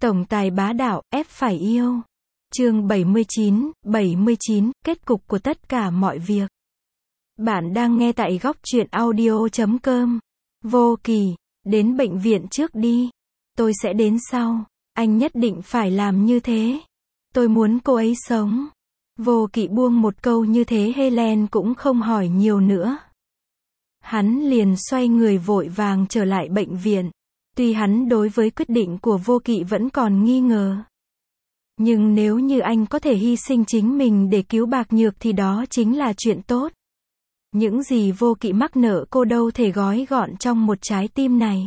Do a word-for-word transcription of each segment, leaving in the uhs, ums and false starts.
Tổng tài bá đạo, ép phải yêu. Chương bảy mươi chín, bảy mươi chín, kết cục của tất cả mọi việc. Bạn đang nghe tại góc truyện audio chấm com. Vô Kỳ, đến bệnh viện trước đi. Tôi sẽ đến sau. Anh nhất định phải làm như thế. Tôi muốn cô ấy sống. Vô Kỵ buông một câu như thế Helen cũng không hỏi nhiều nữa. Hắn liền xoay người vội vàng trở lại bệnh viện. Tuy hắn đối với quyết định của Vô Kỵ vẫn còn nghi ngờ. Nhưng nếu như anh có thể hy sinh chính mình để cứu Bạc Nhược thì đó chính là chuyện tốt. Những gì Vô Kỵ mắc nợ cô đâu thể gói gọn trong một trái tim này.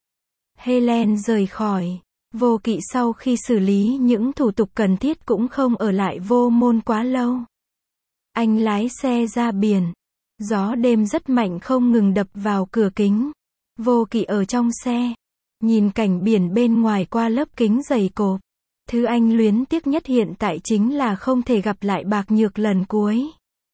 Helen rời khỏi. Vô Kỵ sau khi xử lý những thủ tục cần thiết cũng không ở lại Vô Môn quá lâu. Anh lái xe ra biển. Gió đêm rất mạnh không ngừng đập vào cửa kính. Vô Kỵ ở trong xe, nhìn cảnh biển bên ngoài qua lớp kính dày cộp. Thứ anh luyến tiếc nhất hiện tại chính là không thể gặp lại Bạc Nhược lần cuối.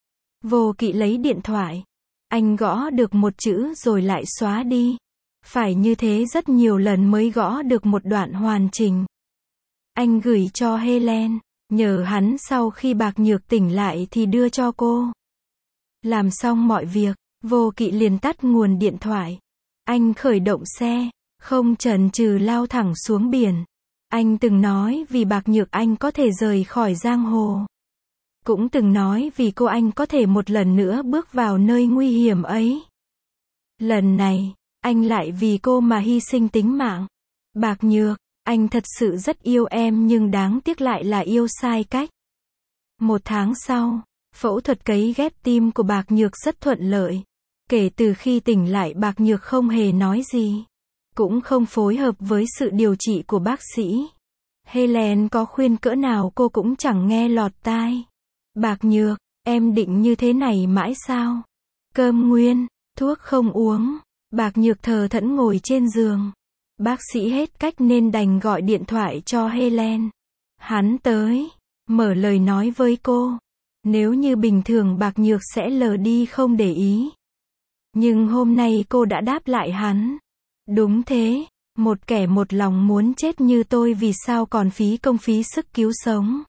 Vô Kỵ lấy điện thoại. Anh gõ được một chữ rồi lại xóa đi. Phải như thế rất nhiều lần mới gõ được một đoạn hoàn chỉnh. Anh gửi cho Helen, nhờ hắn sau khi Bạc Nhược tỉnh lại thì đưa cho cô. Làm xong mọi việc, Vô Kỵ liền tắt nguồn điện thoại. Anh khởi động xe, không chần chừ lao thẳng xuống biển. Anh từng nói vì Bạc Nhược anh có thể rời khỏi giang hồ. Cũng từng nói vì cô anh có thể một lần nữa bước vào nơi nguy hiểm ấy. Lần này, anh lại vì cô mà hy sinh tính mạng. Bạc Nhược, anh thật sự rất yêu em nhưng đáng tiếc lại là yêu sai cách. Một tháng sau, phẫu thuật cấy ghép tim của Bạc Nhược rất thuận lợi. Kể từ khi tỉnh lại Bạc Nhược không hề nói gì. Cũng không phối hợp với sự điều trị của bác sĩ. Helen có khuyên cỡ nào cô cũng chẳng nghe lọt tai. Bạc Nhược, em định như thế này mãi sao? Cơm nguyên, thuốc không uống. Bạc Nhược thờ thẫn ngồi trên giường. Bác sĩ hết cách nên đành gọi điện thoại cho Helen. Hắn tới, mở lời nói với cô. Nếu như bình thường Bạc Nhược sẽ lờ đi không để ý. Nhưng hôm nay cô đã đáp lại hắn. Đúng thế, một kẻ một lòng muốn chết như tôi vì sao còn phí công phí sức cứu sống.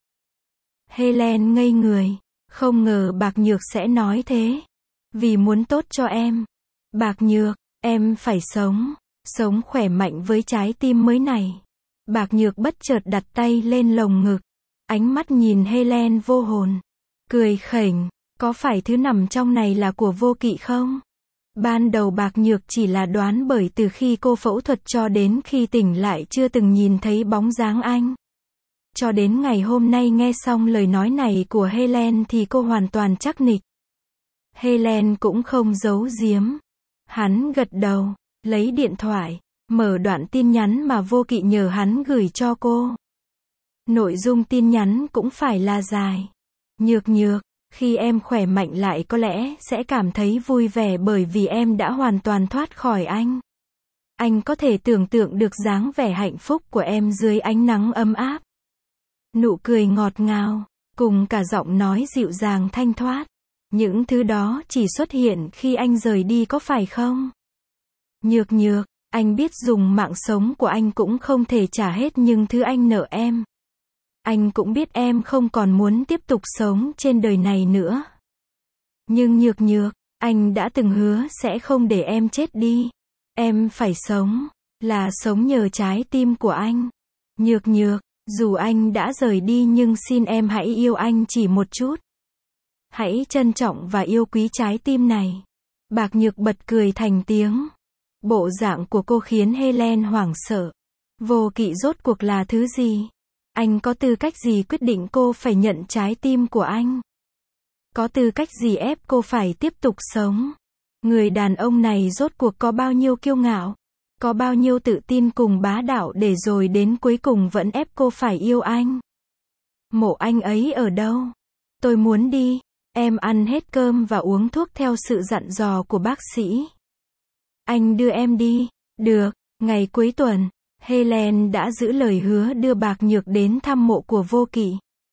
Helen ngây người, không ngờ Bạc Nhược sẽ nói thế. Vì muốn tốt cho em. Bạc Nhược, em phải sống, sống khỏe mạnh với trái tim mới này. Bạc Nhược bất chợt đặt tay lên lồng ngực. Ánh mắt nhìn Helen vô hồn. Cười khỉnh, có phải thứ nằm trong này là của Vô Kỵ không? Ban đầu Bạc Nhược chỉ là đoán bởi từ khi cô phẫu thuật cho đến khi tỉnh lại chưa từng nhìn thấy bóng dáng anh. Cho đến ngày hôm nay nghe xong lời nói này của Helen thì cô hoàn toàn chắc nịch. Helen cũng không giấu giếm. Hắn gật đầu, lấy điện thoại, mở đoạn tin nhắn mà Vô Kỵ nhờ hắn gửi cho cô. Nội dung tin nhắn cũng phải là dài. Nhược Nhược, khi em khỏe mạnh lại có lẽ sẽ cảm thấy vui vẻ bởi vì em đã hoàn toàn thoát khỏi anh. Anh có thể tưởng tượng được dáng vẻ hạnh phúc của em dưới ánh nắng ấm áp. Nụ cười ngọt ngào, cùng cả giọng nói dịu dàng thanh thoát. Những thứ đó chỉ xuất hiện khi anh rời đi có phải không? Nhược Nhược, anh biết dùng mạng sống của anh cũng không thể trả hết nhưng thứ anh nợ em. Anh cũng biết em không còn muốn tiếp tục sống trên đời này nữa. Nhưng Nhược Nhược, anh đã từng hứa sẽ không để em chết đi. Em phải sống, là sống nhờ trái tim của anh. Nhược Nhược, dù anh đã rời đi nhưng xin em hãy yêu anh chỉ một chút. Hãy trân trọng và yêu quý trái tim này. Bạc Nhược bật cười thành tiếng. Bộ dạng của cô khiến Helen hoảng sợ. Vô Kỵ rốt cuộc là thứ gì? Anh có tư cách gì quyết định cô phải nhận trái tim của anh? Có tư cách gì ép cô phải tiếp tục sống? Người đàn ông này rốt cuộc có bao nhiêu kiêu ngạo? Có bao nhiêu tự tin cùng bá đạo để rồi đến cuối cùng vẫn ép cô phải yêu anh? Mộ anh ấy ở đâu? Tôi muốn đi. Em ăn hết cơm và uống thuốc theo sự dặn dò của bác sĩ. Anh đưa em đi. Được, ngày cuối tuần. Helen đã giữ lời hứa đưa Bạc Nhược đến thăm mộ của Vô Kỵ.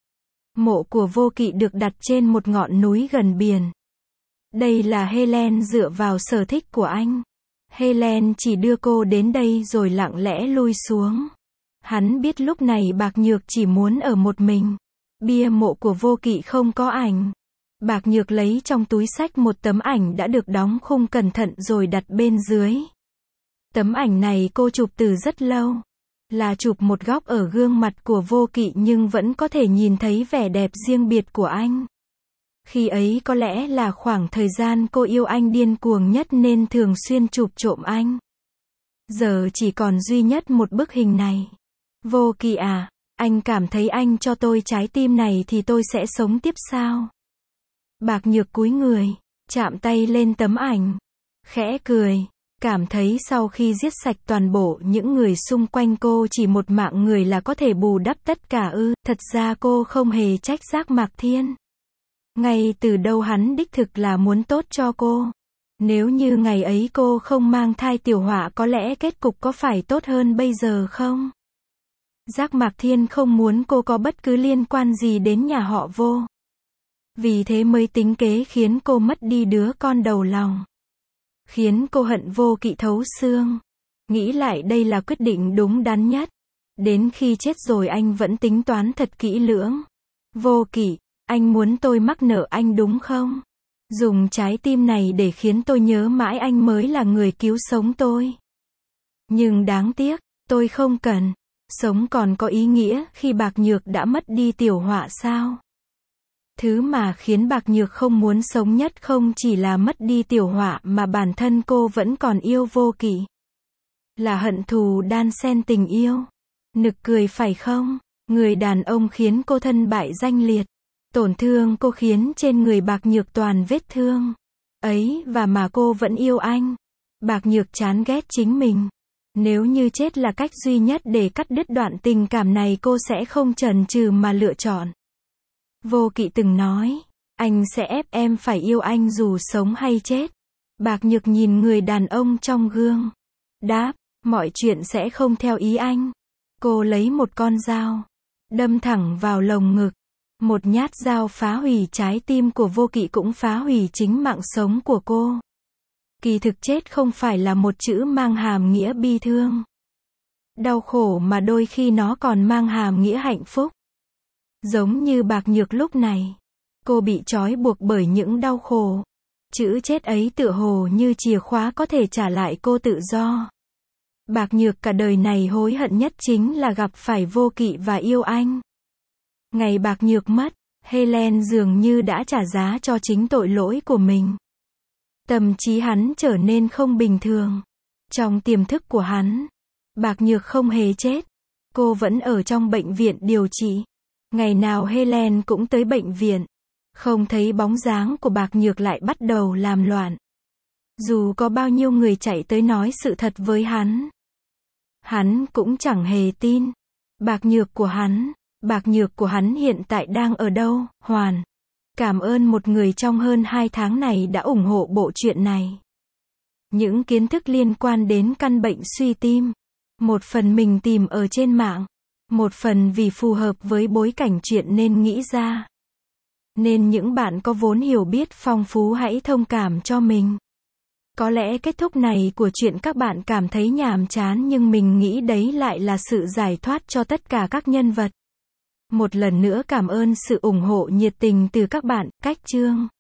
Mộ của Vô Kỵ được đặt trên một ngọn núi gần biển. Đây là Helen dựa vào sở thích của anh. Helen chỉ đưa cô đến đây rồi lặng lẽ lui xuống. Hắn biết lúc này Bạc Nhược chỉ muốn ở một mình. Bia mộ của Vô Kỵ không có ảnh. Bạc Nhược lấy trong túi xách một tấm ảnh đã được đóng khung cẩn thận rồi đặt bên dưới. Tấm ảnh này cô chụp từ rất lâu. Là chụp một góc ở gương mặt của Vô Kỵ nhưng vẫn có thể nhìn thấy vẻ đẹp riêng biệt của anh. Khi ấy có lẽ là khoảng thời gian cô yêu anh điên cuồng nhất nên thường xuyên chụp trộm anh. Giờ chỉ còn duy nhất một bức hình này. Vô Kỵ à, anh cảm thấy anh cho tôi trái tim này thì tôi sẽ sống tiếp sao? Bạc Nhược cúi người, chạm tay lên tấm ảnh, khẽ cười, cảm thấy sau khi giết sạch toàn bộ những người xung quanh cô chỉ một mạng người là có thể bù đắp tất cả ư, thật ra cô không hề trách Giác Mạc Thiên. Ngay từ đầu hắn đích thực là muốn tốt cho cô. Nếu như ngày ấy cô không mang thai Tiểu Họa có lẽ kết cục có phải tốt hơn bây giờ không? Giác Mạc Thiên không muốn cô có bất cứ liên quan gì đến nhà họ Vô. Vì thế mới tính kế khiến cô mất đi đứa con đầu lòng. Khiến cô hận Vô Kỵ thấu xương. Nghĩ lại đây là quyết định đúng đắn nhất. Đến khi chết rồi anh vẫn tính toán thật kỹ lưỡng. Vô Kỵ, anh muốn tôi mắc nợ anh đúng không? Dùng trái tim này để khiến tôi nhớ mãi anh mới là người cứu sống tôi. Nhưng đáng tiếc, tôi không cần. Sống còn có ý nghĩa khi Bạc Nhược đã mất đi Tiểu Họa sao? Thứ mà khiến Bạc Nhược không muốn sống nhất không chỉ là mất đi Tiểu Họa mà bản thân cô vẫn còn yêu Vô Kỵ. Là hận thù đan xen tình yêu. Nực cười phải không? Người đàn ông khiến cô thân bại danh liệt. Tổn thương cô khiến trên người Bạc Nhược toàn vết thương. Ấy và mà cô vẫn yêu anh. Bạc Nhược chán ghét chính mình. Nếu như chết là cách duy nhất để cắt đứt đoạn tình cảm này cô sẽ không chần chừ mà lựa chọn. Vô Kỵ từng nói, anh sẽ ép em phải yêu anh dù sống hay chết. Bạc Nhược nhìn người đàn ông trong gương. Đáp, mọi chuyện sẽ không theo ý anh. Cô lấy một con dao, đâm thẳng vào lồng ngực. Một nhát dao phá hủy trái tim của Vô Kỵ cũng phá hủy chính mạng sống của cô. Kỳ thực chết không phải là một chữ mang hàm nghĩa bi thương. Đau khổ mà đôi khi nó còn mang hàm nghĩa hạnh phúc. Giống như Bạc Nhược lúc này. Cô bị trói buộc bởi những đau khổ. Chữ chết ấy tựa hồ như chìa khóa có thể trả lại cô tự do. Bạc Nhược cả đời này hối hận nhất chính là gặp phải Vô Kỵ và yêu anh. Ngày Bạc Nhược mất, Helen dường như đã trả giá cho chính tội lỗi của mình. Tâm trí hắn trở nên không bình thường. Trong tiềm thức của hắn, Bạc Nhược không hề chết. Cô vẫn ở trong bệnh viện điều trị. Ngày nào Helen cũng tới bệnh viện. Không thấy bóng dáng của Bạc Nhược lại bắt đầu làm loạn. Dù có bao nhiêu người chạy tới nói sự thật với hắn, hắn cũng chẳng hề tin. Bạc Nhược của hắn, Bạc Nhược của hắn hiện tại đang ở đâu? Hoàn. Cảm ơn một người trong hơn hai tháng này đã ủng hộ bộ truyện này. Những kiến thức liên quan đến căn bệnh suy tim. Một phần mình tìm ở trên mạng. Một phần vì phù hợp với bối cảnh chuyện nên nghĩ ra. Nên những bạn có vốn hiểu biết phong phú hãy thông cảm cho mình. Có lẽ kết thúc này của chuyện các bạn cảm thấy nhàm chán nhưng mình nghĩ đấy lại là sự giải thoát cho tất cả các nhân vật. Một lần nữa cảm ơn sự ủng hộ nhiệt tình từ các bạn. Cách chương